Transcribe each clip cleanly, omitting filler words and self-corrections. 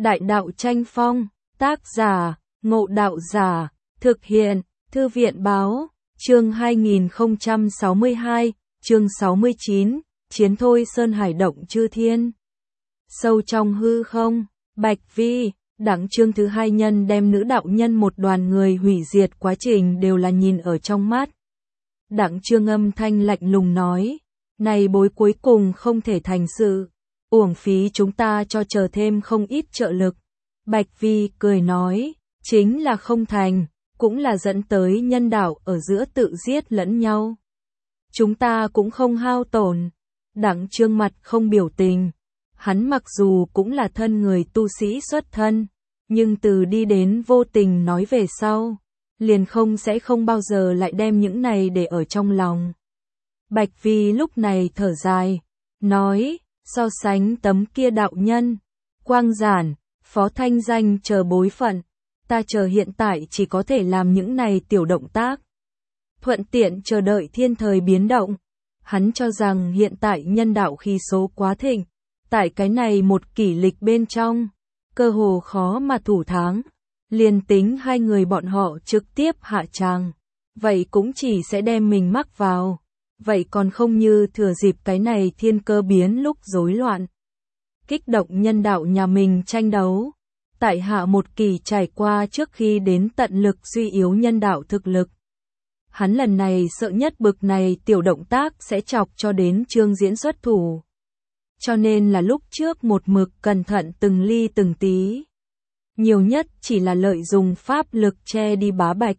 Đại đạo tranh phong, tác giả, Ngộ Đạo Giả, thực hiện, Thư viện báo, chương 2062, chương 69, Chiến thôi Sơn Hải động chư thiên. Sâu trong hư không, Bạch Vi, Đặng chương thứ hai nhân đem nữ đạo nhân một đoàn người hủy diệt quá trình đều là nhìn ở trong mắt. Đặng chương âm thanh lạnh lùng nói, này bối cuối cùng không thể thành sự, uổng phí chúng ta cho chờ thêm không ít trợ lực. Bạch Vi cười nói, chính là không thành, cũng là dẫn tới nhân đạo ở giữa tự giết lẫn nhau. Chúng ta cũng không hao tổn. Đặng chương mặt không biểu tình. Hắn mặc dù cũng là thân người tu sĩ xuất thân, nhưng từ đi đến vô tình nói về sau, liền sẽ không bao giờ lại đem những này để ở trong lòng. Bạch Vi lúc này thở dài, nói, so sánh tấm kia đạo nhân, Quang Giản, Phó Thanh Danh chờ bối phận, ta chờ hiện tại chỉ có thể làm những này tiểu động tác. Thuận tiện chờ đợi thiên thời biến động. Hắn cho rằng hiện tại nhân đạo khí số quá thịnh, tại cái này một kỷ lịch bên trong, cơ hồ khó mà thủ thắng, liền tính hai người bọn họ trực tiếp hạ tràng, vậy cũng chỉ sẽ đem mình mắc vào, vậy còn không như thừa dịp cái này thiên cơ biến lúc rối loạn. Kích động nhân đạo nhà mình tranh đấu, tại hạ một kỳ trải qua trước khi đến tận lực suy yếu nhân đạo thực lực. Hắn lần này sợ nhất bực này tiểu động tác sẽ chọc cho đến Trương Diễn xuất thủ. Cho nên là lúc trước một mực cẩn thận từng ly từng tí. Nhiều nhất chỉ là lợi dụng pháp lực che đi Bá Bạch.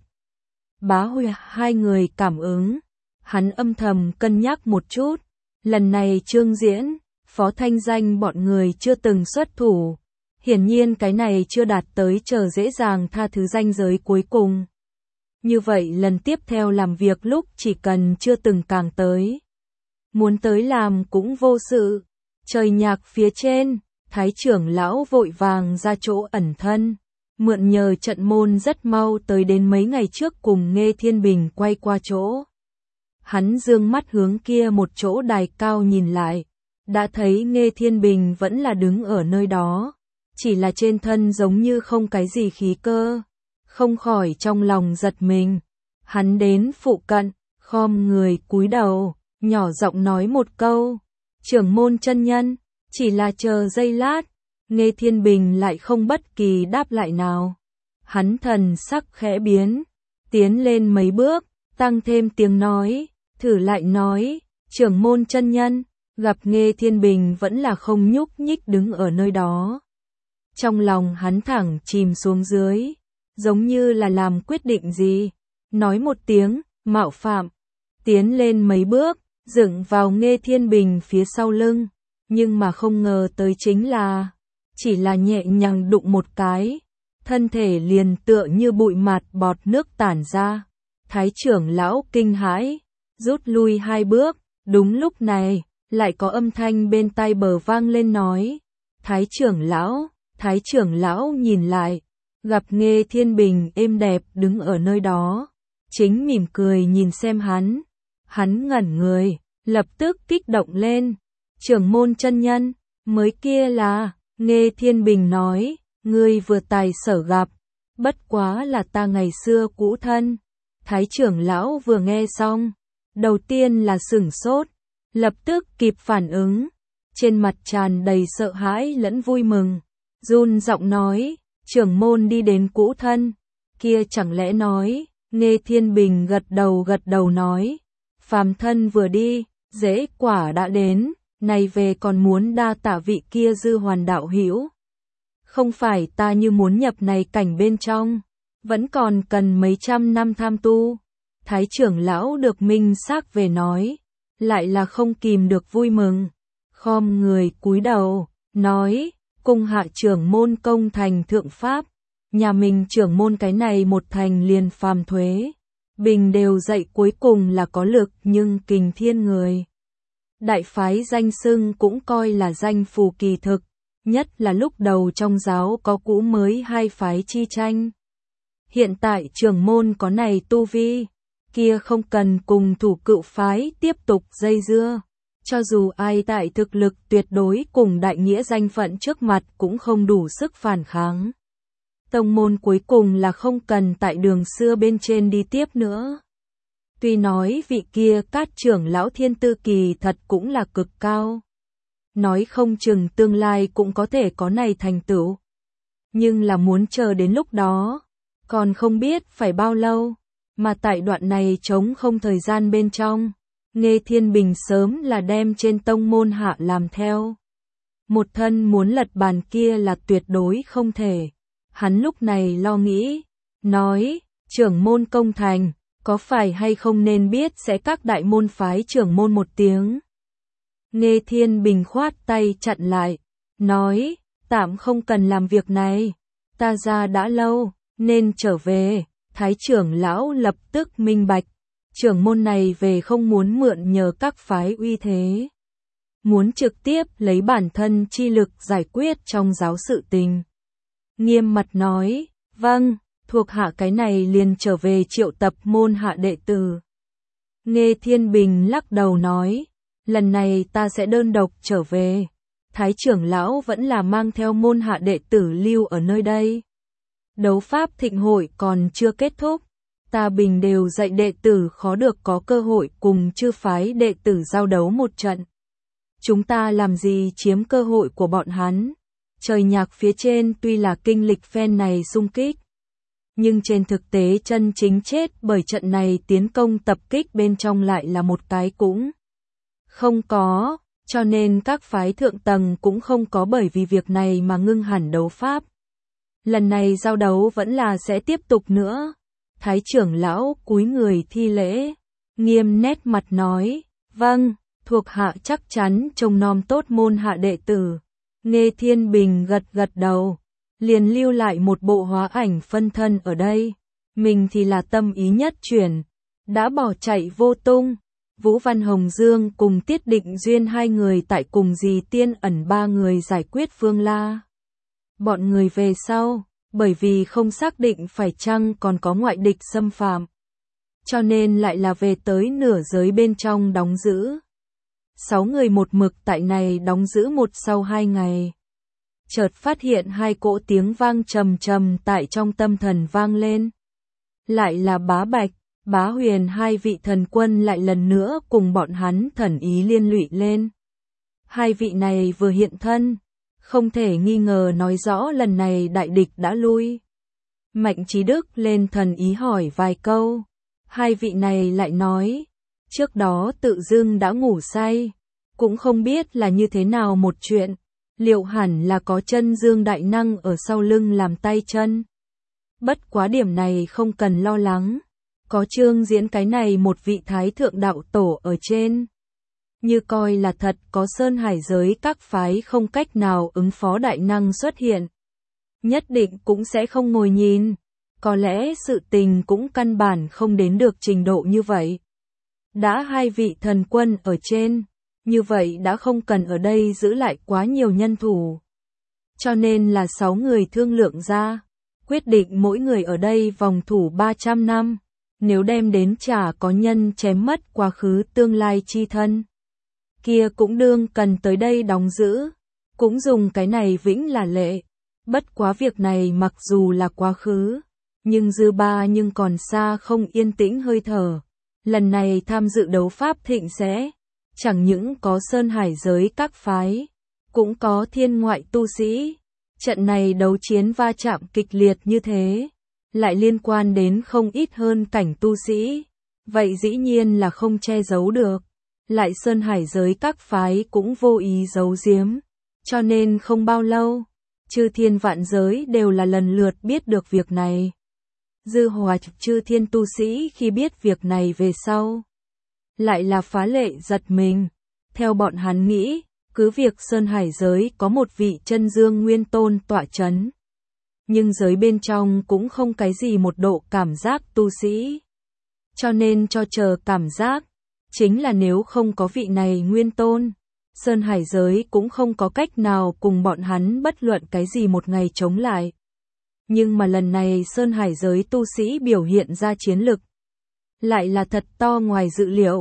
Bá Huy hai người cảm ứng. Hắn âm thầm cân nhắc một chút. Lần này Trương Diễn, Phó Thanh Danh bọn người chưa từng xuất thủ. Hiển nhiên cái này chưa đạt tới chờ dễ dàng tha thứ ranh giới cuối cùng. Như vậy lần tiếp theo làm việc lúc chỉ cần chưa từng càng tới. Muốn tới làm cũng vô sự. Trời nhạc phía trên, Thái trưởng lão vội vàng ra chỗ ẩn thân. Mượn nhờ trận môn rất mau tới đến mấy ngày trước cùng Nghê Thiên Bình quay qua chỗ. Hắn dương mắt hướng kia một chỗ đài cao nhìn lại. Đã thấy Nghê Thiên Bình vẫn là đứng ở nơi đó. Chỉ là trên thân giống như không cái gì khí cơ. Không khỏi trong lòng giật mình. Hắn đến phụ cận, khom người cúi đầu, nhỏ giọng nói một câu. Trưởng môn chân nhân, chỉ là chờ giây lát. Nghê Thiên Bình lại không bất kỳ đáp lại nào. Hắn thần sắc khẽ biến, tiến lên mấy bước, tăng thêm tiếng nói, thử lại nói, trưởng môn chân nhân, gặp Nghê Thiên Bình vẫn là không nhúc nhích đứng ở nơi đó. Trong lòng hắn thẳng chìm xuống dưới, giống như là làm quyết định gì, nói một tiếng, mạo phạm, tiến lên mấy bước, dựng vào Nghê Thiên Bình phía sau lưng, nhưng mà không ngờ tới chính là, chỉ là nhẹ nhàng đụng một cái, thân thể liền tựa như bụi mạt bọt nước tản ra. Thái trưởng lão kinh hãi, rút lui hai bước, đúng lúc này, lại có âm thanh bên tai bờ vang lên nói, Thái trưởng lão nhìn lại, gặp Nghê Thiên Bình êm đẹp đứng ở nơi đó, chính mỉm cười nhìn xem hắn ngẩn người, lập tức kích động lên, trưởng môn chân nhân, mới kia là, Nghê Thiên Bình nói, ngươi vừa tài sở gặp, bất quá là ta ngày xưa cũ thân. Thái trưởng lão vừa nghe xong, đầu tiên là sửng sốt, lập tức kịp phản ứng, trên mặt tràn đầy sợ hãi lẫn vui mừng, run giọng nói, trưởng môn đi đến cũ thân, kia chẳng lẽ nói, Nghê Thiên Bình gật đầu nói, phàm thân vừa đi, dễ quả đã đến, này về còn muốn đa tạ vị kia dư hoàn đạo hữu. Không phải ta như muốn nhập này cảnh bên trong, vẫn còn cần mấy trăm năm tham tu. Thái trưởng lão được minh xác về nói, lại là không kìm được vui mừng, khom người cúi đầu, nói, cung hạ trưởng môn công thành thượng pháp, nhà mình trưởng môn cái này một thành liền phàm thuế, bình đều dạy cuối cùng là có lực nhưng kình thiên người. Đại phái danh xưng cũng coi là danh phù kỳ thực, nhất là lúc đầu trong giáo có cũ mới hai phái chi tranh. Hiện tại trưởng môn có này tu vi, kia không cần cùng thủ cựu phái tiếp tục dây dưa, Cho dù ai tại thực lực tuyệt đối cùng đại nghĩa danh phận trước mặt cũng không đủ sức phản kháng. Tông môn cuối cùng là không cần tại đường xưa bên trên đi tiếp nữa. Tuy nói vị kia Cát trưởng lão thiên tư kỳ thật cũng là cực cao. Nói không chừng tương lai cũng có thể có này thành tựu. Nhưng là muốn chờ đến lúc đó, còn không biết phải bao lâu, mà tại đoạn này trống không thời gian bên trong, Nghê Thiên Bình sớm là đem trên tông môn hạ làm theo. Một thân muốn lật bàn kia là tuyệt đối không thể. Hắn lúc này lo nghĩ, nói, trưởng môn công thành, có phải hay không nên biết sẽ các đại môn phái trưởng môn một tiếng. Nghê Thiên Bình khoát tay chặn lại, nói, tạm không cần làm việc này, ta ra đã lâu, nên trở về. Thái trưởng lão lập tức minh bạch, trưởng môn này về không muốn mượn nhờ các phái uy thế. Muốn trực tiếp lấy bản thân chi lực giải quyết trong giáo sự tình. Nghiêm mặt nói, vâng, thuộc hạ cái này liền trở về triệu tập môn hạ đệ tử. Nghê Thiên Bình lắc đầu nói, lần này ta sẽ đơn độc trở về. Thái trưởng lão vẫn là mang theo môn hạ đệ tử lưu ở nơi đây. Đấu pháp thịnh hội còn chưa kết thúc, ta bình đều dạy đệ tử khó được có cơ hội cùng chư phái đệ tử giao đấu một trận. Chúng ta làm gì chiếm cơ hội của bọn hắn? Trời nhạc phía trên tuy là kinh lịch phen này xung kích, nhưng trên thực tế chân chính chết bởi trận này tiến công tập kích bên trong lại là một cái cũng không có, cho nên các phái thượng tầng cũng không có bởi vì việc này mà ngưng hẳn đấu pháp. Lần này giao đấu vẫn là sẽ tiếp tục nữa. Thái trưởng lão cúi người thi lễ, nghiêm nét mặt nói, vâng, thuộc hạ chắc chắn trông nom tốt môn hạ đệ tử. Nghê Thiên Bình gật gật đầu, liền lưu lại một bộ hóa ảnh phân thân ở đây. Mình thì là tâm ý nhất chuyển, đã bỏ chạy vô tung. Vũ Văn Hồng Dương cùng Tiết Định Duyên hai người tại cùng dì Tiên Ẩn ba người giải quyết Phương La. Bọn người về sau, bởi vì không xác định phải chăng còn có ngoại địch xâm phạm, cho nên lại là về tới nửa giới bên trong đóng giữ. 6 người một mực tại này đóng giữ một sau 2 ngày. Chợt phát hiện hai cỗ tiếng vang trầm trầm tại trong tâm thần vang lên. Lại là Bá Bạch, Bá Huyền hai vị thần quân lại lần nữa cùng bọn hắn thần ý liên lụy lên. Hai vị này vừa hiện thân, không thể nghi ngờ nói rõ lần này đại địch đã lui. Mạnh Chí Đức lên thần ý hỏi vài câu. Hai vị này lại nói, trước đó tự dưng đã ngủ say, cũng không biết là như thế nào một chuyện, liệu hẳn là có chân dương đại năng ở sau lưng làm tay chân. Bất quá điểm này không cần lo lắng, có Trương Diễn cái này một vị thái thượng đạo tổ ở trên. Như coi là thật có sơn hải giới các phái không cách nào ứng phó đại năng xuất hiện. Nhất định cũng sẽ không ngồi nhìn, có lẽ sự tình cũng căn bản không đến được trình độ như vậy. Đã hai vị thần quân ở trên, như vậy đã không cần ở đây giữ lại quá nhiều nhân thủ. Cho nên là 6 người thương lượng ra, quyết định mỗi người ở đây vòng thủ 300 năm, nếu đem đến chả có nhân chém mất quá khứ tương lai chi thân. Kia cũng đương cần tới đây đóng giữ, cũng dùng cái này vĩnh là lệ. Bất quá việc này mặc dù là quá khứ, nhưng dư ba nhưng còn xa không yên tĩnh hơi thở. Lần này tham dự đấu pháp thịnh sẽ, chẳng những có sơn hải giới các phái, cũng có thiên ngoại tu sĩ. Trận này đấu chiến va chạm kịch liệt như thế, lại liên quan đến không ít hơn cảnh tu sĩ. Vậy dĩ nhiên là không che giấu được. Lại sơn hải giới các phái cũng vô ý giấu giếm, cho nên không bao lâu, chư thiên vạn giới đều là lần lượt biết được việc này. Dư hòa chư thiên tu sĩ khi biết việc này về sau, lại là phá lệ giật mình. Theo bọn hắn nghĩ, cứ việc sơn hải giới có một vị chân dương nguyên tôn tọa chấn, nhưng giới bên trong cũng không cái gì một độ cảm giác tu sĩ. Cho nên cho chờ cảm giác, chính là nếu không có vị này nguyên tôn, sơn hải giới cũng không có cách nào cùng bọn hắn bất luận cái gì một ngày chống lại. Nhưng mà lần này sơn hải giới tu sĩ biểu hiện ra chiến lực, lại là thật to ngoài dự liệu.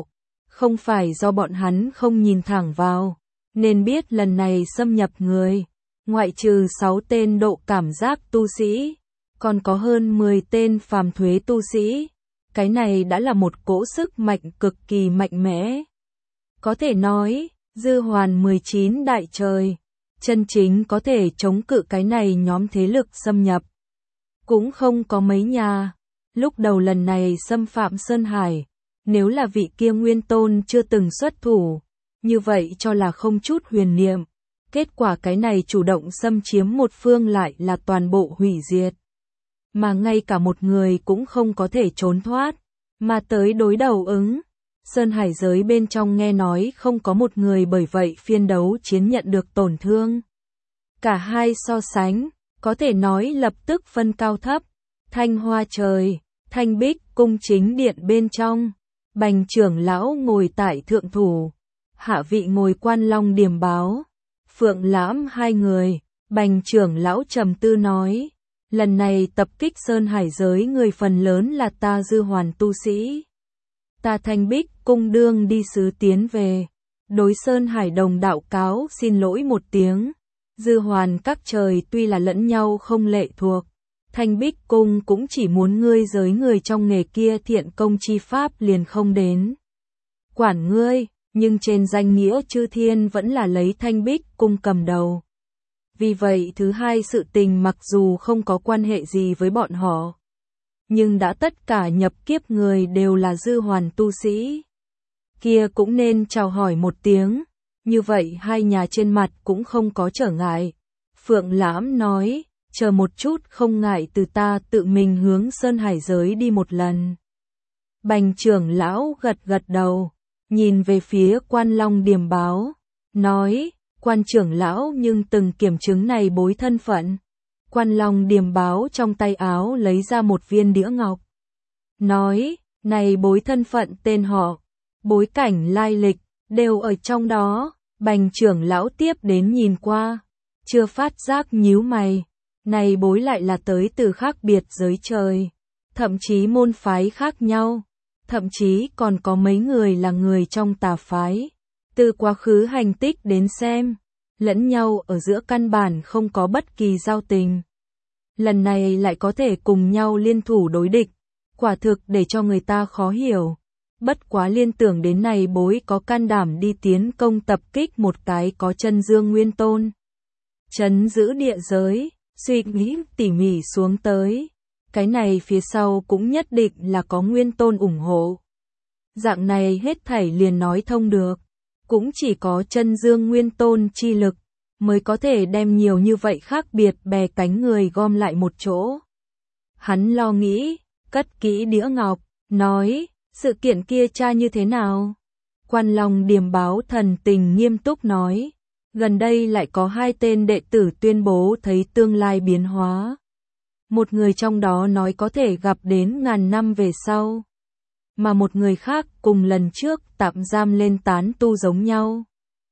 Không phải do bọn hắn không nhìn thẳng vào, nên biết lần này xâm nhập người, ngoại trừ 6 tên độ cảm giác tu sĩ, còn có hơn 10 tên phàm thuế tu sĩ. Cái này đã là một cỗ sức mạnh cực kỳ mạnh mẽ. Có thể nói, Dư Hoàn 19 đại trời, chân chính có thể chống cự cái này nhóm thế lực xâm nhập. Cũng không có mấy nhà. Lúc đầu lần này xâm phạm Sơn Hải, nếu là vị kia Nguyên Tôn chưa từng xuất thủ, như vậy cho là không chút huyền niệm. Kết quả cái này chủ động xâm chiếm một phương lại là toàn bộ hủy diệt. Mà ngay cả một người cũng không có thể trốn thoát, mà tới đối đầu ứng. Sơn Hải giới bên trong nghe nói không có một người bởi vậy phiên đấu chiến nhận được tổn thương. Cả hai so sánh, có thể nói lập tức phân cao thấp. Thanh Hoa trời, Thanh Bích cung chính điện bên trong, Bành trưởng lão ngồi tại thượng thủ, hạ vị ngồi Quan Long Điềm Báo, Phượng Lãm hai người. Bành trưởng lão trầm tư nói, lần này tập kích Sơn Hải giới người phần lớn là ta Dư Hoàn tu sĩ. Ta Thanh Bích cung đương đi sứ tiến về, đối Sơn Hải đồng đạo cáo xin lỗi một tiếng. Dư Hoàn các trời tuy là lẫn nhau không lệ thuộc, Thanh Bích cung cũng chỉ muốn ngươi giới người trong nghề kia thiện công chi pháp liền không đến quản ngươi, nhưng trên danh nghĩa chư thiên vẫn là lấy Thanh Bích cung cầm đầu. Vì vậy thứ hai sự tình mặc dù không có quan hệ gì với bọn họ, nhưng đã tất cả nhập kiếp người đều là Dư Hoàn tu sĩ, kia cũng nên chào hỏi một tiếng, như vậy hai nhà trên mặt cũng không có trở ngại. Phượng Lãm nói, chờ một chút, không ngại từ ta tự mình hướng Sơn Hải giới đi một lần. Bành trưởng lão gật gật đầu, nhìn về phía Quan Long Điềm Báo, nói, Quan trưởng lão nhưng từng kiểm chứng này bối thân phận. Quan Long Điềm Báo trong tay áo lấy ra một viên đĩa ngọc, nói, này bối thân phận tên họ, bối cảnh lai lịch, đều ở trong đó. Bành trưởng lão tiếp đến nhìn qua, chưa phát giác nhíu mày, này bối lại là tới từ khác biệt giới trời, thậm chí môn phái khác nhau, thậm chí còn có mấy người là người trong tà phái. Từ quá khứ hành tích đến xem, lẫn nhau ở giữa căn bản không có bất kỳ giao tình. Lần này lại có thể cùng nhau liên thủ đối địch, quả thực để cho người ta khó hiểu. Bất quá liên tưởng đến này bối có can đảm đi tiến công tập kích một cái có chân dương Nguyên Tôn, trấn giữ địa giới, suy nghĩ tỉ mỉ xuống tới, cái này phía sau cũng nhất định là có Nguyên Tôn ủng hộ. Dạng này hết thảy liền nói thông được, cũng chỉ có chân dương Nguyên Tôn chi lực mới có thể đem nhiều như vậy khác biệt bè cánh người gom lại một chỗ. Hắn lo nghĩ, cất kỹ đĩa ngọc, nói, sự kiện kia tra như thế nào? Quan Long Điềm Báo thần tình nghiêm túc nói, gần đây lại có 2 tên đệ tử tuyên bố thấy tương lai biến hóa. Một người trong đó nói có thể gặp đến ngàn năm về sau, mà một người khác cùng lần trước tạm giam lên tán tu giống nhau.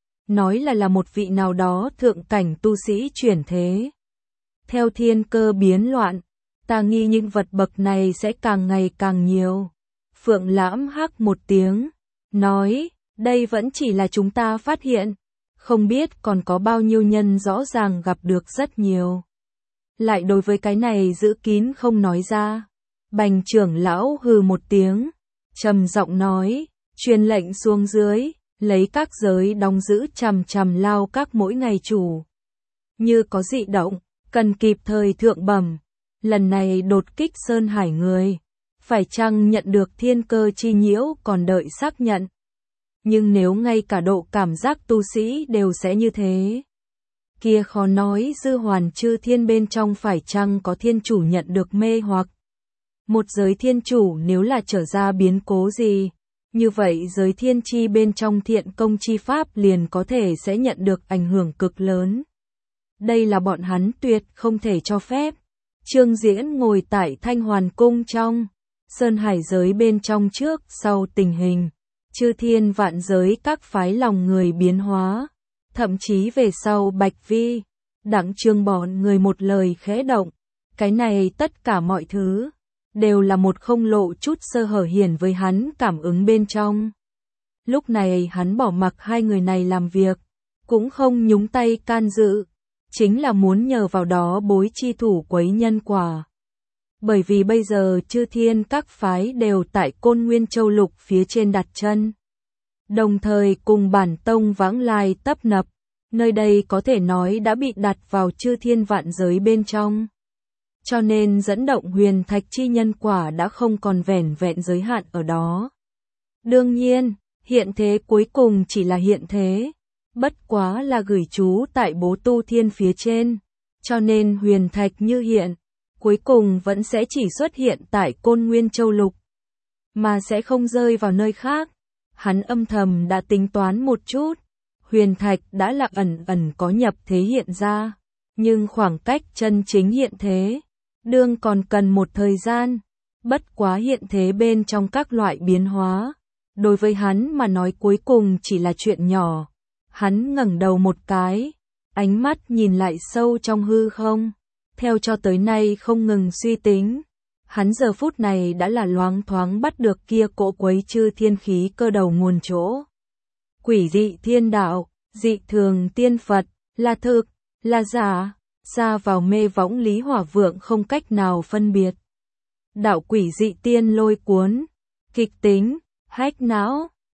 Nói là một vị nào đó thượng cảnh tu sĩ chuyển thế. Theo thiên cơ biến loạn, ta nghi những vật bậc này sẽ càng ngày càng nhiều. Phượng Lãm hắc một tiếng, nói, đây vẫn chỉ là chúng ta phát hiện, không biết còn có bao nhiêu nhân rõ ràng gặp được rất nhiều. Lại đối với cái này giữ kín không nói ra. Bành trưởng lão hừ một tiếng, trầm giọng nói, truyền lệnh xuống dưới, lấy các giới đóng giữ chằm chằm lao các mỗi ngày chủ. Như có dị động, cần kịp thời thượng bẩm. Lần này đột kích Sơn Hải người, phải chăng nhận được thiên cơ chi nhiễu còn đợi xác nhận. Nhưng nếu ngay cả độ cảm giác tu sĩ đều sẽ như thế, kia khó nói Dư Hoàn chư thiên bên trong phải chăng có thiên chủ nhận được mê hoặc. Một giới thiên chủ nếu là trở ra biến cố gì, như vậy giới thiên chi bên trong thiện công chi pháp liền có thể sẽ nhận được ảnh hưởng cực lớn. Đây là bọn hắn tuyệt không thể cho phép. Trương Diễn ngồi tại Thanh Hoàn cung trong Sơn Hải giới bên trong trước sau tình hình, chư thiên vạn giới các phái lòng người biến hóa, thậm chí về sau Bạch Vi, Đặng Trương bọn người một lời khẽ động, cái này tất cả mọi thứ đều là một không lộ chút sơ hở hiển với hắn cảm ứng bên trong. Lúc này hắn bỏ mặc hai người này làm việc, cũng không nhúng tay can dự, chính là muốn nhờ vào đó bối chi thủ quấy nhân quả. Bởi vì bây giờ chư thiên các phái đều tại Côn Nguyên Châu Lục phía trên đặt chân, đồng thời cùng bản tông vãng lai tấp nập, nơi đây có thể nói đã bị đặt vào chư thiên vạn giới bên trong. Cho nên dẫn động huyền thạch chi nhân quả đã không còn vẻn vẹn giới hạn ở đó. Đương nhiên, hiện thế cuối cùng chỉ là hiện thế, bất quá là gửi chú tại bố tu thiên phía trên, cho nên huyền thạch như hiện, cuối cùng vẫn sẽ chỉ xuất hiện tại Côn Nguyên Châu Lục, mà sẽ không rơi vào nơi khác. Hắn âm thầm đã tính toán một chút, huyền thạch đã là ẩn ẩn có nhập thế hiện ra, nhưng khoảng cách chân chính hiện thế, đương còn cần một thời gian, bất quá hiện thế bên trong các loại biến hóa. Đối với hắn mà nói cuối cùng chỉ là chuyện nhỏ. Hắn ngẩng đầu một cái, ánh mắt nhìn lại sâu trong hư không, theo cho tới nay không ngừng suy tính. Hắn giờ phút này đã là loáng thoáng bắt được kia cỗ quấy chư thiên khí cơ đầu nguồn chỗ. Quỷ dị thiên đạo, dị thường tiên Phật, là thực, là giả, xa vào mê võng Lý Hỏa Vượng không cách nào phân biệt. Đạo quỷ dị tiên lôi cuốn, kịch tính, hách não,